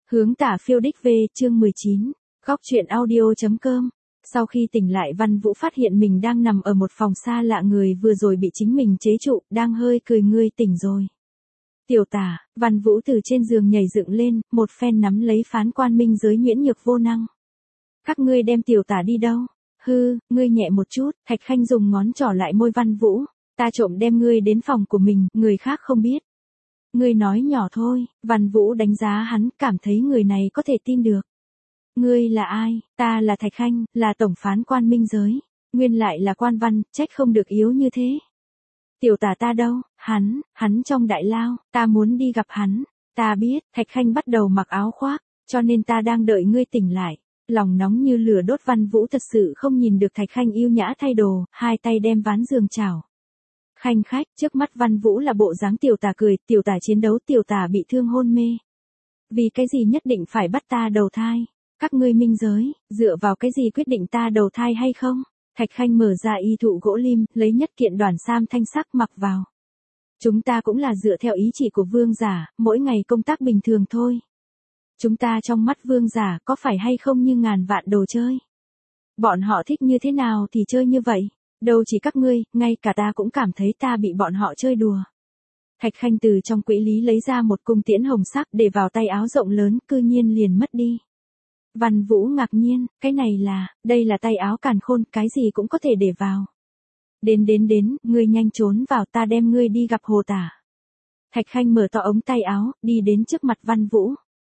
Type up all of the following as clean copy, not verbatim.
Hướng tả phiêu đích V chương 19. Góc truyện audio.com. Sau khi tỉnh lại Văn Vũ phát hiện mình đang nằm ở một phòng xa lạ, người vừa rồi bị chính mình chế trụ, đang hơi cười. Ngươi tỉnh rồi. Tiểu Tả. Văn Vũ từ trên giường nhảy dựng lên, một phen nắm lấy phán quan minh giới nhuyễn nhược vô năng. Các ngươi đem Tiểu Tả đi đâu? Hư, ngươi nhẹ một chút. Thạch Khanh dùng ngón trỏ lại môi Văn Vũ. Ta trộm đem ngươi đến phòng của mình, người khác không biết. Ngươi nói nhỏ thôi. Văn Vũ đánh giá hắn, cảm thấy người này có thể tin được. Ngươi là ai? Ta là Thạch Khanh, là tổng phán quan minh giới. Nguyên lại là quan văn, trách không được yếu như thế. Tiểu Tả ta đâu? Hắn trong đại lao, ta muốn đi gặp hắn. Ta biết. Thạch Khanh bắt đầu mặc áo khoác, cho nên ta đang đợi ngươi tỉnh lại. Lòng nóng như lửa đốt, Văn Vũ thật sự không nhìn được Thạch Khanh yêu nhã thay đồ, hai tay đem ván giường chảo. Khanh khách, trước mắt Văn Vũ là bộ dáng Tiểu Tả cười, Tiểu Tả chiến đấu, Tiểu Tả bị thương hôn mê. Vì cái gì nhất định phải bắt ta đầu thai? Các ngươi minh giới, dựa vào cái gì quyết định ta đầu thai hay không? Thạch Khanh mở ra y thụ gỗ lim, lấy nhất kiện đoản sam thanh sắc mặc vào. Chúng ta cũng là dựa theo ý chỉ của vương giả, mỗi ngày công tác bình thường thôi. Chúng ta trong mắt vương giả có phải hay không như ngàn vạn đồ chơi? Bọn họ thích như thế nào thì chơi như vậy. Đâu chỉ các ngươi, ngay cả ta cũng cảm thấy ta bị bọn họ chơi đùa. Thạch Khanh từ trong quỹ lý lấy ra một cung tiễn hồng sắc để vào tay áo rộng lớn, cư nhiên liền mất đi. Văn Vũ ngạc nhiên, cái này đây là tay áo càn khôn, cái gì cũng có thể để vào. Đến, ngươi nhanh trốn vào, ta đem ngươi đi gặp Hồ Tả. Thạch Khanh mở to ống tay áo, đi đến trước mặt Văn Vũ.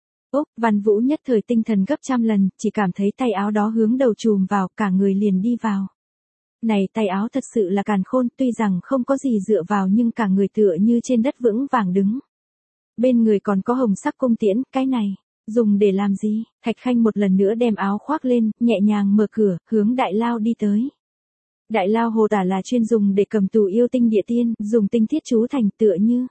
Văn Vũ nhất thời tinh thần gấp trăm lần, chỉ cảm thấy tay áo đó hướng đầu chùm vào, cả người liền đi vào. Này tay áo thật sự là càn khôn, tuy rằng không có gì dựa vào nhưng cả người tựa như trên đất vững vàng đứng. Bên người còn có hồng sắc cung tiễn, cái này, dùng để làm gì? Thạch Khanh một lần nữa đem áo khoác lên, nhẹ nhàng mở cửa, hướng đại lao đi tới. Đại lao Hồ Tả là chuyên dùng để cầm tù yêu tinh địa tiên, dùng tinh thiết chú thành tựa như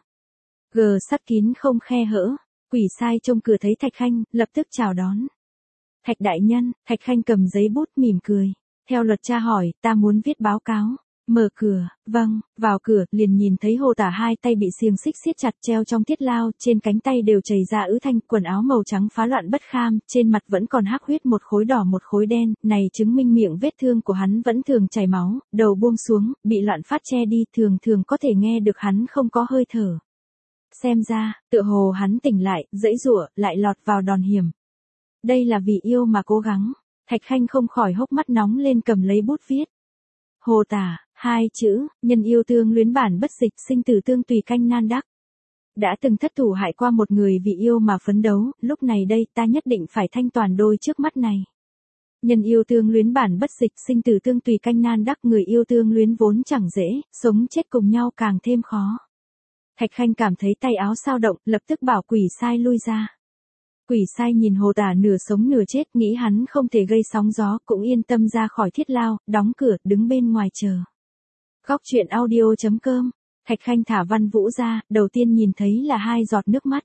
sắt kín không khe hở. Quỷ sai trông cửa thấy Thạch Khanh, lập tức chào đón. Thạch đại nhân. Thạch Khanh cầm giấy bút mỉm cười. Theo luật tra hỏi, ta muốn viết báo cáo. Mở cửa. Vâng. Vào cửa, liền nhìn thấy Hồ Tả hai tay bị xiềng xích siết chặt treo trong thiết lao, trên cánh tay đều chảy ra ứ thanh, quần áo màu trắng phá loạn bất kham, trên mặt vẫn còn hắc huyết, một khối đỏ một khối đen, này chứng minh miệng vết thương của hắn vẫn thường chảy máu, đầu buông xuống, bị loạn phát che đi, thường có thể nghe được hắn không có hơi thở. Xem ra, tựa hồ hắn tỉnh lại, giãy giụa, lại lọt vào đòn hiểm. Đây là vì yêu mà cố gắng. Thạch Khanh không khỏi hốc mắt nóng lên, cầm lấy bút viết. Hồ Tả, hai chữ, nhân yêu tương luyến bản bất dịch, sinh tử tương tùy canh nan đắc. Đã từng thất thủ hại qua một người vì yêu mà phấn đấu, lúc này đây ta nhất định phải thanh toàn đôi trước mắt này. Nhân yêu tương luyến bản bất dịch, sinh tử tương tùy canh nan đắc, người yêu tương luyến vốn chẳng dễ, sống chết cùng nhau càng thêm khó. Thạch Khanh cảm thấy tay áo sao động, lập tức bảo quỷ sai lui ra. Quỷ sai nhìn Hồ Tả nửa sống nửa chết, nghĩ hắn không thể gây sóng gió, cũng yên tâm ra khỏi thiết lao, đóng cửa, đứng bên ngoài chờ. Góc truyện audio.com. Thạch Khanh thả Văn Vũ ra, đầu tiên nhìn thấy là hai giọt nước mắt.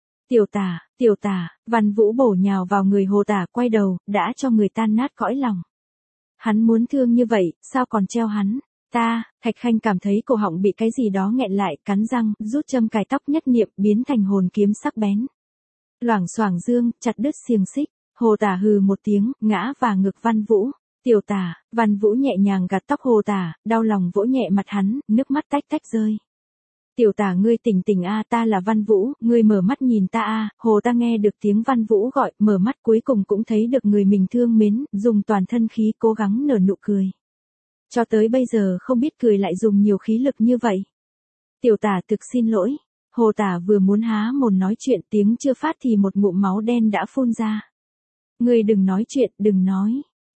Tiểu Tả, Văn Vũ bổ nhào vào người Hồ Tả, quay đầu, đã cho người tan nát cõi lòng. Hắn muốn thương như vậy, sao còn treo hắn? Thạch Khanh cảm thấy cổ họng bị cái gì đó nghẹn lại, cắn răng, rút châm cài tóc nhất niệm, biến thành hồn kiếm sắc bén. Loảng xoảng dương, chặt đứt xiềng xích. Hồ Tả hừ một tiếng, ngã vào ngực Văn Vũ. Tiểu Tả. Văn Vũ nhẹ nhàng gạt tóc Hồ Tả, đau lòng vỗ nhẹ mặt hắn, nước mắt tách tách rơi. Tiểu Tả, ngươi tỉnh a, ta là Văn Vũ, ngươi mở mắt nhìn ta a. Hồ Tả nghe được tiếng Văn Vũ gọi, mở mắt cuối cùng cũng thấy được người mình thương mến, dùng toàn thân khí cố gắng nở nụ cười. Cho tới bây giờ không biết cười lại dùng nhiều khí lực như vậy. Tiểu Tả, thực xin lỗi. Hồ Tả vừa muốn há mồm nói chuyện, tiếng chưa phát thì một ngụm máu đen đã phun ra. Ngươi đừng nói chuyện, đừng nói.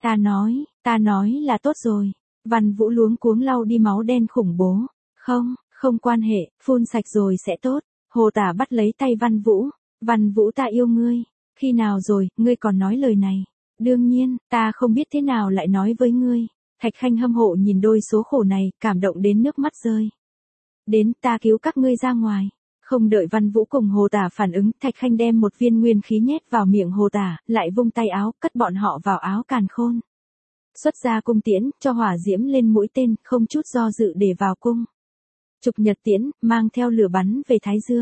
Ta nói là tốt rồi. Văn Vũ luống cuống lau đi máu đen khủng bố. Không quan hệ, phun sạch rồi sẽ tốt. Hồ Tả bắt lấy tay Văn Vũ. Văn Vũ, ta yêu ngươi. Khi nào rồi, ngươi còn nói lời này? Đương nhiên, ta không biết thế nào lại nói với ngươi. Thạch Khanh hâm mộ nhìn đôi số khổ này, cảm động đến nước mắt rơi. Đến, ta cứu các ngươi ra ngoài. Không đợi Văn Vũ cùng Hồ Tả phản ứng, Thạch Khanh đem một viên nguyên khí nhét vào miệng Hồ Tả, lại vung tay áo, cất bọn họ vào áo càn khôn. Xuất ra cung tiễn, cho hỏa diễm lên mũi tên, không chút do dự để vào cung. Trục nhật tiễn, mang theo lửa bắn về Thái Dương.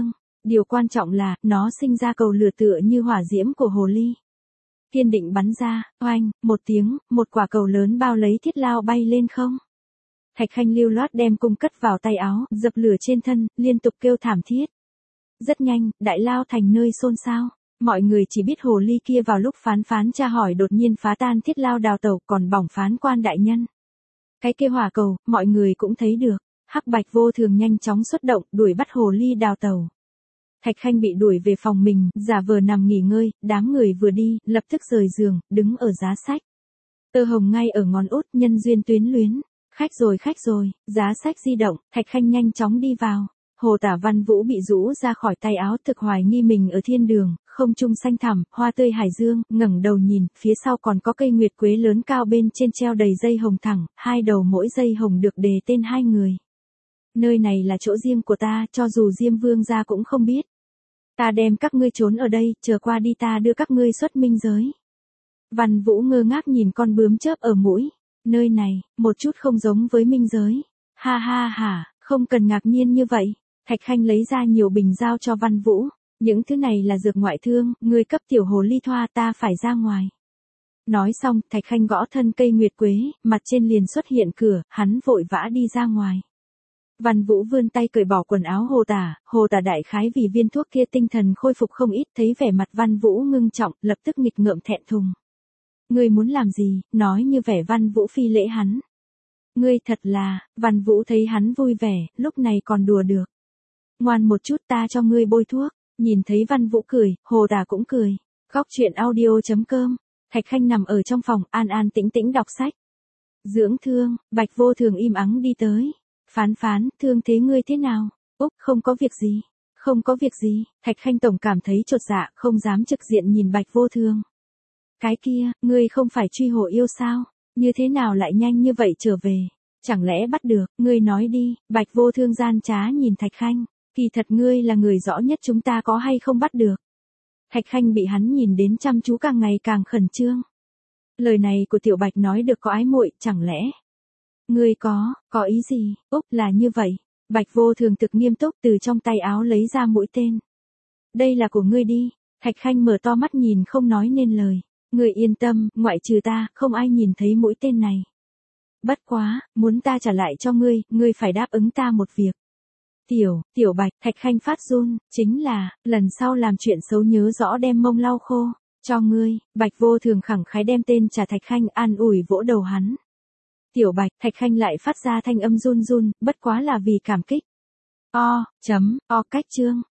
Điều quan trọng là, nó sinh ra cầu lửa tựa như hỏa diễm của hồ ly. Kiên định bắn ra, oanh, một tiếng, một quả cầu lớn bao lấy Thiết Lao bay lên không. Thạch Khanh lưu loát đem cung cất vào tay áo, dập lửa trên thân, liên tục kêu thảm thiết. Rất nhanh, Đại Lao thành nơi xôn xao. Mọi người chỉ biết hồ ly kia vào lúc phán tra hỏi đột nhiên phá tan Thiết Lao đào tẩu còn bỏng phán quan đại nhân. Cái kia hỏa cầu, mọi người cũng thấy được. Hắc Bạch Vô Thường nhanh chóng xuất động, đuổi bắt hồ ly đào tẩu. Thạch Khanh bị đuổi về phòng mình, giả vờ nằm nghỉ ngơi, đám người vừa đi, lập tức rời giường, đứng ở giá sách. Tơ hồng ngay ở ngón út, nhân duyên tuyến luyến. Khách rồi, giá sách di động, Thạch Khanh nhanh chóng đi vào. Hồ Tả Văn Vũ bị rũ ra khỏi tay áo, thực hoài nghi mình ở thiên đường, không trung xanh thẳm, hoa tươi hải dương, ngẩng đầu nhìn, phía sau còn có cây nguyệt quế lớn cao bên trên treo đầy dây hồng thẳng, hai đầu mỗi dây hồng được đề tên hai người. Nơi này là chỗ riêng của ta, cho dù Diêm Vương gia cũng không biết. Ta đem các ngươi trốn ở đây, chờ qua đi ta đưa các ngươi xuất minh giới. Văn Vũ ngơ ngác nhìn con bướm chớp ở mũi. Nơi này, một chút không giống với minh giới. Ha ha ha, không cần ngạc nhiên như vậy. Thạch Khanh lấy ra nhiều bình giao cho Văn Vũ. Những thứ này là dược ngoại thương, ngươi cấp tiểu hồ ly thoa ta phải ra ngoài. Nói xong, Thạch Khanh gõ thân cây nguyệt quế, mặt trên liền xuất hiện cửa, hắn vội vã đi ra ngoài. Văn Vũ vươn tay cởi bỏ quần áo Hồ Tả đại khái vì viên thuốc kia tinh thần khôi phục không ít, thấy vẻ mặt Văn Vũ ngưng trọng, lập tức nghịch ngợm thẹn thùng. Ngươi muốn làm gì, nói như vẻ Văn Vũ phi lễ hắn. Ngươi thật là, Văn Vũ thấy hắn vui vẻ, lúc này còn đùa được. Ngoan một chút ta cho ngươi bôi thuốc, nhìn thấy Văn Vũ cười, Hồ Tả cũng cười. Góc truyện audio.com, Thạch Khanh nằm ở trong phòng, an an tĩnh tĩnh đọc sách. Dưỡng thương, Bạch Vô Thường im ắng đi tới. Phán, thương thế ngươi thế nào? Úc, không có việc gì, Thạch Khanh tổng cảm thấy chột dạ, không dám trực diện nhìn Bạch Vô Thường. Cái kia, ngươi không phải truy hồ yêu sao? Như thế nào lại nhanh như vậy trở về? Chẳng lẽ bắt được, ngươi nói đi, Bạch Vô Thương gian trá nhìn Thạch Khanh. Kỳ thật ngươi là người rõ nhất chúng ta có hay không bắt được. Thạch Khanh bị hắn nhìn đến chăm chú càng ngày càng khẩn trương. Lời này của Tiểu Bạch nói được có ái muội, chẳng lẽ? Ngươi có ý gì? Úc là như vậy. Bạch Vô Thường thực nghiêm túc từ trong tay áo lấy ra mũi tên. Đây là của ngươi đi. Thạch Khanh mở to mắt nhìn không nói nên lời. Ngươi yên tâm, ngoại trừ ta, không ai nhìn thấy mũi tên này. Bất quá, muốn ta trả lại cho ngươi phải đáp ứng ta một việc. Tiểu Bạch, Thạch Khanh phát run, chính là, lần sau làm chuyện xấu nhớ rõ đem mông lau khô. Cho ngươi, Bạch Vô Thường khẳng khái đem tên trả Thạch Khanh an ủi vỗ đầu hắn. Tiểu Bạch, Thạch Khanh lại phát ra thanh âm run, bất quá là vì cảm kích. Cách chương.